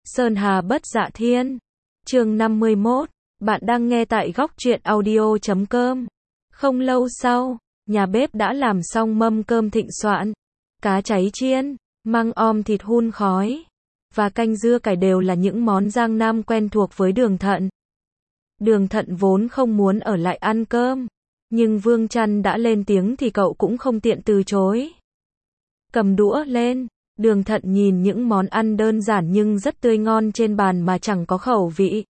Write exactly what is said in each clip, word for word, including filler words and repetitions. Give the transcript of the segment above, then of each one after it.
Sơn Hà bất dạ thiên. Chương năm mươi mốt. Bạn đang nghe tại góc truyện audio chấm com. Không lâu sau, nhà bếp đã làm xong mâm cơm thịnh soạn. Cá cháy chiên, măng om thịt hun khói và canh dưa cải đều là những món Giang Nam quen thuộc với Đường Thận. Đường Thận vốn không muốn ở lại ăn cơm, nhưng Vương Chăn đã lên tiếng thì cậu cũng không tiện từ chối. Cầm đũa lên, Đường Thận nhìn những món ăn đơn giản nhưng rất tươi ngon trên bàn mà chẳng có khẩu vị.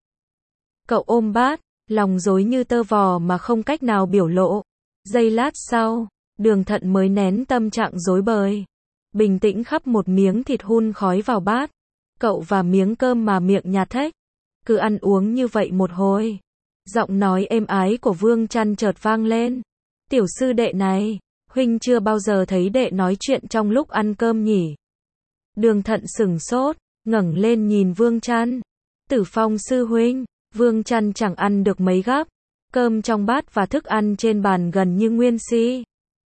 Cậu ôm bát, lòng rối như tơ vò mà không cách nào biểu lộ. Giây lát sau, Đường Thận mới nén tâm trạng rối bời, bình tĩnh khắp một miếng thịt hun khói vào bát. Cậu và miếng cơm mà miệng nhạt thếch, cứ ăn uống như vậy một hồi. Giọng nói êm ái của Vương Chăn chợt vang lên. Tiểu sư đệ này, huynh chưa bao giờ thấy đệ nói chuyện trong lúc ăn cơm nhỉ? Đường Thận sửng sốt, ngẩng lên nhìn Vương Chăn. Tử Phong sư huynh. Vương Chăn chẳng ăn được mấy gắp. Cơm trong bát và thức ăn trên bàn gần như nguyên si.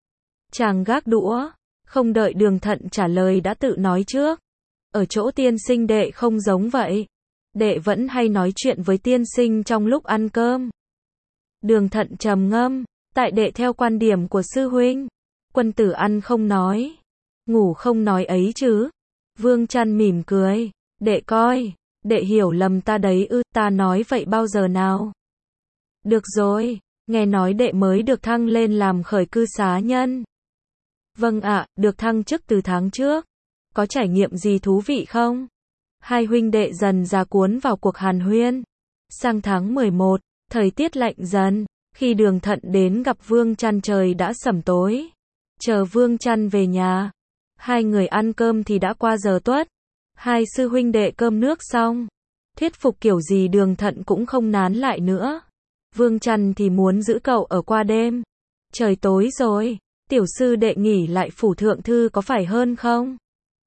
Chàng gác đũa, không đợi Đường Thận trả lời đã tự nói trước. Ở chỗ tiên sinh đệ không giống vậy. Đệ vẫn hay nói chuyện với tiên sinh trong lúc ăn cơm. Đường Thận trầm ngâm, tại đệ theo quan điểm của sư huynh, quân tử ăn không nói, ngủ không nói ấy chứ. Vương Chăn mỉm cười, đệ coi, đệ hiểu lầm ta đấy ư, ta nói vậy bao giờ nào? Được rồi, nghe nói đệ mới được thăng lên làm khởi cư xá nhân. Vâng ạ, được thăng chức từ tháng trước. Có trải nghiệm gì thú vị không? Hai huynh đệ dần dà cuốn vào cuộc hàn huyên. Sang tháng mười một, thời tiết lạnh dần, khi Đường Thận đến gặp Vương Chăn trời đã sẩm tối. Chờ Vương Chăn về nhà, hai người ăn cơm thì đã qua giờ tuất. Hai sư huynh đệ cơm nước xong, thuyết phục kiểu gì Đường Thận cũng không nán lại nữa. Vương Chăn thì muốn giữ cậu ở qua đêm. Trời tối rồi, tiểu sư đệ nghỉ lại phủ thượng thư có phải hơn không?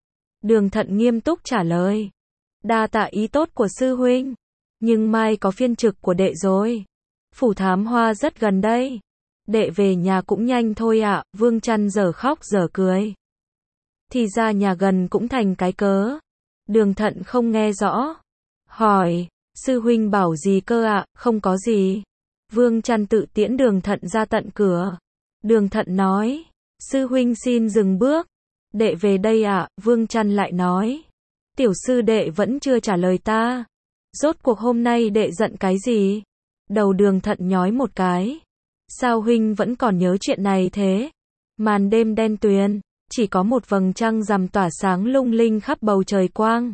Đường Thận nghiêm túc trả lời. Đa tạ ý tốt của sư huynh, nhưng mai có phiên trực của đệ rồi. Phủ Thám Hoa rất gần đây. Đệ về nhà cũng nhanh thôi ạ. Vương Chăn dở khóc dở cười. Thì ra nhà gần cũng thành cái cớ. Đường Thận không nghe rõ. Hỏi, sư huynh bảo gì cơ ạ? Không có gì. Vương Chăn tự tiễn Đường Thận ra tận cửa. Đường Thận nói, sư huynh xin dừng bước. Đệ về đây ạ. Vương Chăn lại nói, tiểu sư đệ vẫn chưa trả lời ta. Rốt cuộc hôm nay đệ giận cái gì? Đầu Đường Thận nhói một cái. Sao huynh vẫn còn nhớ chuyện này thế? Màn đêm đen tuyền, chỉ có một vầng trăng rằm tỏa sáng lung linh khắp bầu trời quang.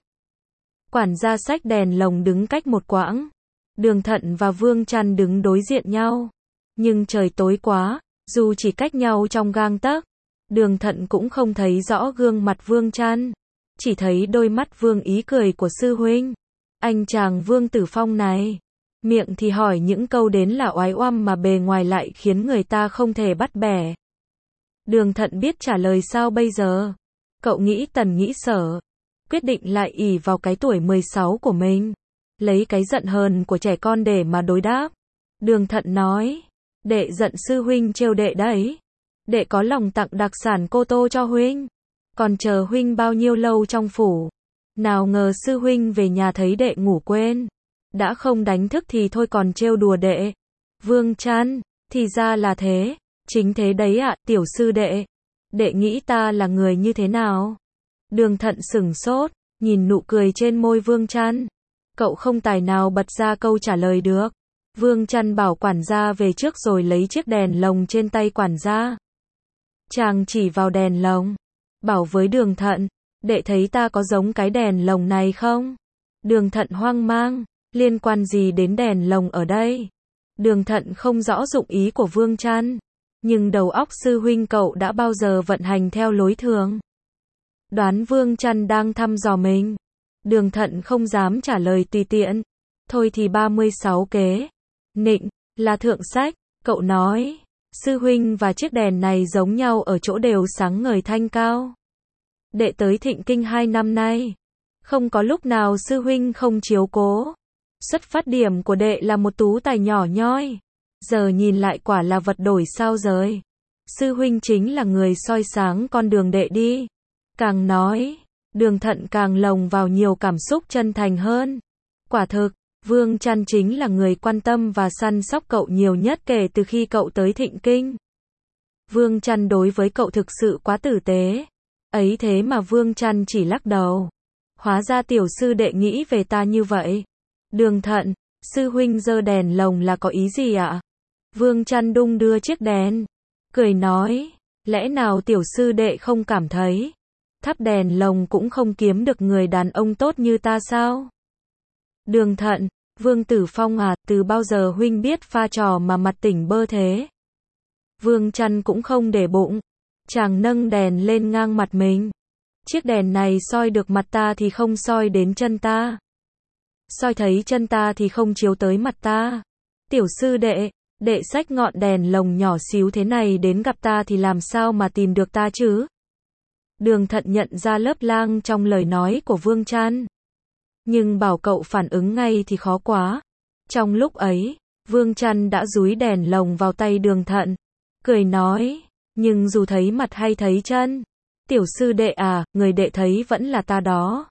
Quản gia xách đèn lồng đứng cách một quãng. Đường Thận và Vương Chăn đứng đối diện nhau. Nhưng trời tối quá, dù chỉ cách nhau trong gang tấc, Đường Thận cũng không thấy rõ gương mặt Vương Chăn. Chỉ thấy đôi mắt vương ý cười của sư huynh. Anh chàng Vương Tử Phong này, miệng thì hỏi những câu đến là oái oăm mà bề ngoài lại khiến người ta không thể bắt bẻ. Đường Thận biết trả lời sao bây giờ. Cậu nghĩ tần nghĩ sở, quyết định lại ỷ vào cái tuổi mười sáu của mình, lấy cái giận hờn của trẻ con để mà đối đáp. Đường Thận nói, đệ giận sư huynh trêu đệ đấy. Đệ có lòng tặng đặc sản Cô Tô cho huynh, còn chờ huynh bao nhiêu lâu trong phủ. Nào ngờ sư huynh về nhà thấy đệ ngủ quên, đã không đánh thức thì thôi còn trêu đùa đệ. Vương Chăn, thì ra là thế. Chính thế đấy ạ, tiểu sư đệ. Đệ nghĩ ta là người như thế nào? Đường Thận sửng sốt, nhìn nụ cười trên môi Vương Chăn. Cậu không tài nào bật ra câu trả lời được. Vương Chăn bảo quản gia về trước rồi lấy chiếc đèn lồng trên tay quản gia. Chàng chỉ vào đèn lồng, bảo với Đường Thận, đệ thấy ta có giống cái đèn lồng này không? Đường Thận hoang mang, liên quan gì đến đèn lồng ở đây? Đường Thận không rõ dụng ý của Vương Chăn, nhưng đầu óc sư huynh cậu đã bao giờ vận hành theo lối thường. Đoán Vương Chăn đang thăm dò mình. Đường Thận không dám trả lời tùy tiện. Thôi thì ba mươi sáu kế. Nịnh, là thượng sách, cậu nói. Sư huynh và chiếc đèn này giống nhau ở chỗ đều sáng ngời thanh cao. Đệ tới Thịnh Kinh hai năm nay, không có lúc nào sư huynh không chiếu cố. Xuất phát điểm của đệ là một tú tài nhỏ nhoi. Giờ nhìn lại quả là vật đổi sao rời. Sư huynh chính là người soi sáng con đường đệ đi. Càng nói, Đường Thận càng lồng vào nhiều cảm xúc chân thành hơn. Quả thực, Vương Chăn chính là người quan tâm và săn sóc cậu nhiều nhất kể từ khi cậu tới Thịnh Kinh. Vương Chăn đối với cậu thực sự quá tử tế. Ấy thế mà Vương Chăn chỉ lắc đầu. Hóa ra tiểu sư đệ nghĩ về ta như vậy. Đường Thận, sư huynh giơ đèn lồng là có ý gì ạ? Vương Chăn đung đưa chiếc đèn, cười nói, lẽ nào tiểu sư đệ không cảm thấy thắp đèn lồng cũng không kiếm được người đàn ông tốt như ta sao? Đường Thận, Vương Tử Phong à, từ bao giờ huynh biết pha trò mà mặt tỉnh bơ thế? Vương Chăn cũng không để bụng, chàng nâng đèn lên ngang mặt mình. Chiếc đèn này soi được mặt ta thì không soi đến chân ta. Soi thấy chân ta thì không chiếu tới mặt ta. Tiểu sư đệ, đệ xách ngọn đèn lồng nhỏ xíu thế này đến gặp ta thì làm sao mà tìm được ta chứ? Đường Thận nhận ra lớp lang trong lời nói của Vương Chăn. Nhưng bảo cậu phản ứng ngay thì khó quá. Trong lúc ấy, Vương Chăn đã dúi đèn lồng vào tay Đường Thận, cười nói, nhưng dù thấy mặt hay thấy chân, tiểu sư đệ à, người đệ thấy vẫn là ta đó.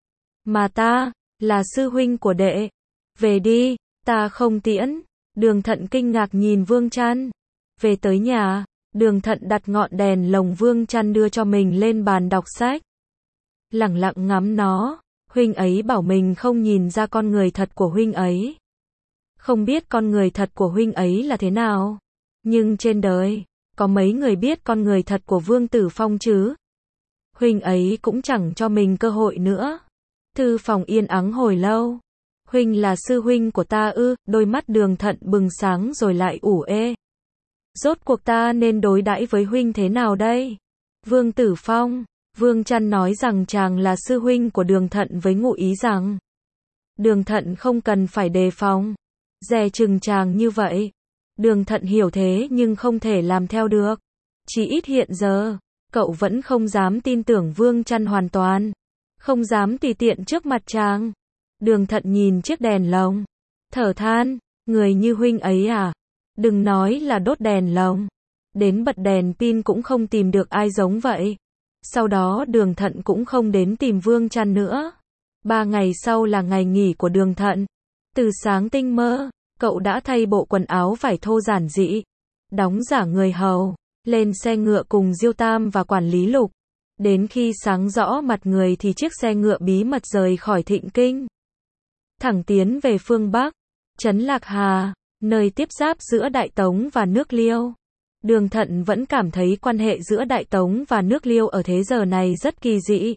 Mà ta, là sư huynh của đệ. Về đi, ta không tiễn. Đường Thận kinh ngạc nhìn Vương Chăn. Về tới nhà, Đường Thận đặt ngọn đèn lồng Vương Chăn đưa cho mình lên bàn đọc sách. Lẳng lặng ngắm nó, huynh ấy bảo mình không nhìn ra con người thật của huynh ấy. Không biết con người thật của huynh ấy là thế nào. Nhưng trên đời, có mấy người biết con người thật của Vương Tử Phong chứ? Huynh ấy cũng chẳng cho mình cơ hội nữa. Thư phòng yên ắng hồi lâu. Huynh là sư huynh của ta ư? Đôi mắt Đường Thận bừng sáng rồi lại ủ ê. Rốt cuộc ta nên đối đãi với huynh thế nào đây? Vương Tử Phong, Vương Chăn nói rằng chàng là sư huynh của Đường Thận với ngụ ý rằng Đường Thận không cần phải đề phòng, dè chừng chàng như vậy. Đường Thận hiểu thế nhưng không thể làm theo được. Chỉ ít hiện giờ, cậu vẫn không dám tin tưởng Vương Chăn hoàn toàn. Không dám tùy tiện trước mặt chàng. Đường Thận nhìn chiếc đèn lồng, thở than, người như huynh ấy à? Đừng nói là đốt đèn lồng, đến bật đèn pin cũng không tìm được ai giống vậy. Sau đó Đường Thận cũng không đến tìm Vương Chăn nữa. Ba ngày sau là ngày nghỉ của Đường Thận. Từ sáng tinh mơ, cậu đã thay bộ quần áo vải thô giản dị, đóng giả người hầu, lên xe ngựa cùng Diêu Tam và quản lý Lục. Đến khi sáng rõ mặt người thì chiếc xe ngựa bí mật rời khỏi Thịnh Kinh, thẳng tiến về phương Bắc, trấn Lạc Hà, nơi tiếp giáp giữa Đại Tống và nước Liêu. Đường Thận vẫn cảm thấy quan hệ giữa Đại Tống và nước Liêu ở thế giờ này rất kỳ dị.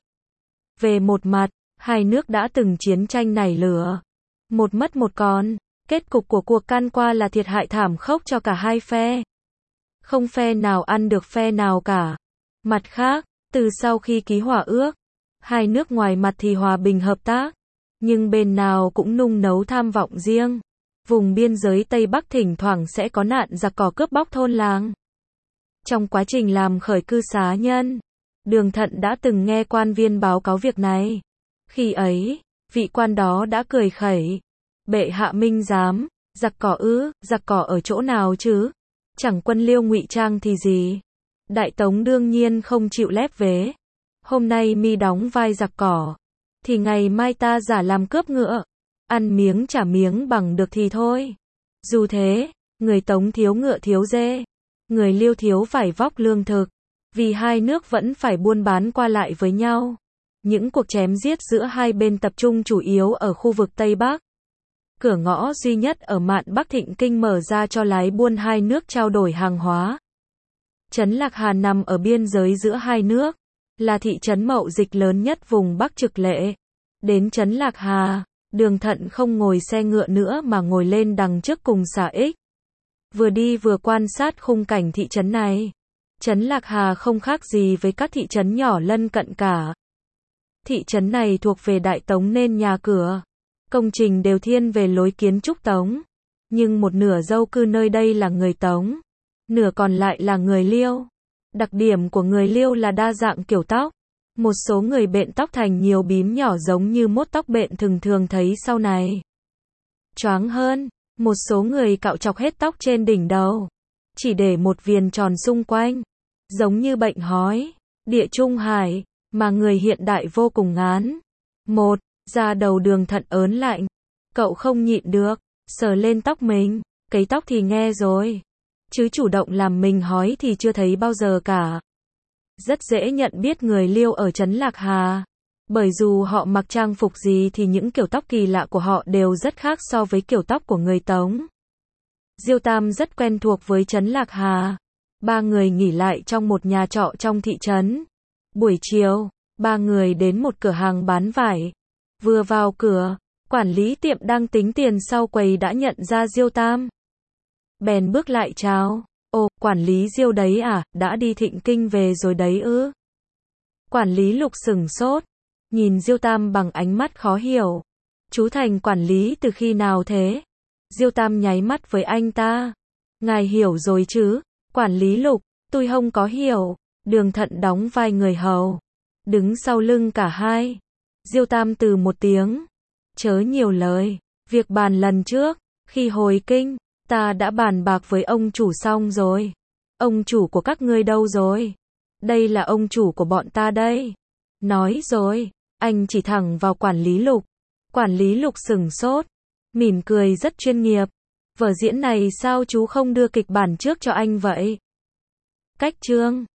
Về một mặt, hai nước đã từng chiến tranh nảy lửa, một mất một còn. Kết cục của cuộc can qua là thiệt hại thảm khốc cho cả hai phe. Không phe nào ăn được phe nào cả. Mặt khác, từ sau khi ký hòa ước, hai nước ngoài mặt thì hòa bình hợp tác, nhưng bên nào cũng nung nấu tham vọng riêng. Vùng biên giới Tây Bắc thỉnh thoảng sẽ có nạn giặc cỏ cướp bóc thôn làng. Trong quá trình làm khởi cư xá nhân, Đường Thận đã từng nghe quan viên báo cáo việc này. Khi ấy, vị quan đó đã cười khẩy. Bệ hạ minh giám, giặc cỏ ư, giặc cỏ ở chỗ nào chứ? Chẳng quân Liêu ngụy trang thì gì? Đại Tống đương nhiên không chịu lép vế. Hôm nay mi đóng vai giặc cỏ, thì ngày mai ta giả làm cướp ngựa. Ăn miếng trả miếng bằng được thì thôi. Dù thế, người Tống thiếu ngựa thiếu dê, người Liêu thiếu vải vóc lương thực, vì hai nước vẫn phải buôn bán qua lại với nhau. Những cuộc chém giết giữa hai bên tập trung chủ yếu ở khu vực Tây Bắc. Cửa ngõ duy nhất ở mạn Bắc Thịnh Kinh mở ra cho lái buôn hai nước trao đổi hàng hóa. Trấn Lạc Hà nằm ở biên giới giữa hai nước, là thị trấn mậu dịch lớn nhất vùng Bắc Trực Lệ. Đến trấn Lạc Hà, Đường Thận không ngồi xe ngựa nữa mà ngồi lên đằng trước cùng xà ích. Vừa đi vừa quan sát khung cảnh thị trấn này. Trấn Lạc Hà không khác gì với các thị trấn nhỏ lân cận cả. Thị trấn này thuộc về Đại Tống nên nhà cửa, công trình đều thiên về lối kiến trúc Tống. Nhưng một nửa dâu cư nơi đây là người Tống, nửa còn lại là người Liêu. Đặc điểm của người Liêu là đa dạng kiểu tóc. Một số người bện tóc thành nhiều bím nhỏ giống như mốt tóc bện thường thường thấy sau này. Choáng hơn, một số người cạo chọc hết tóc trên đỉnh đầu, chỉ để một viền tròn xung quanh, giống như bệnh hói. Địa Trung Hải, mà người hiện đại vô cùng ngán. Một, ra đầu đường thận ớn lạnh. Cậu không nhịn được, sờ lên tóc mình, cấy tóc thì nghe rồi. Chứ chủ động làm mình hói thì chưa thấy bao giờ cả. Rất dễ nhận biết người Liêu ở trấn Lạc Hà. Bởi dù họ mặc trang phục gì thì những kiểu tóc kỳ lạ của họ đều rất khác so với kiểu tóc của người Tống. Diêu Tam rất quen thuộc với trấn Lạc Hà. Ba người nghỉ lại trong một nhà trọ trong thị trấn. Buổi chiều, ba người đến một cửa hàng bán vải. Vừa vào cửa, quản lý tiệm đang tính tiền sau quầy đã nhận ra Diêu Tam. Bèn bước lại chào. Ồ, quản lý Diêu đấy à, đã đi Thịnh Kinh về rồi đấy ư? Quản lý Lục sửng sốt, nhìn Diêu Tam bằng ánh mắt khó hiểu. Chú thành quản lý từ khi nào thế? Diêu Tam nháy mắt với anh ta. Ngài hiểu rồi chứ? Quản lý Lục, tôi không có hiểu. Đường Thận đóng vai người hầu, đứng sau lưng cả hai. Diêu Tam từ một tiếng. Chớ nhiều lời, việc bàn lần trước, khi hồi kinh, ta đã bàn bạc với ông chủ xong rồi. Ông chủ của các ngươi đâu rồi? Đây là ông chủ của bọn ta đây. Nói rồi, anh chỉ thẳng vào quản lý Lục. Quản lý Lục sửng sốt, mỉm cười rất chuyên nghiệp. Vở diễn này sao chú không đưa kịch bản trước cho anh vậy? Cách chương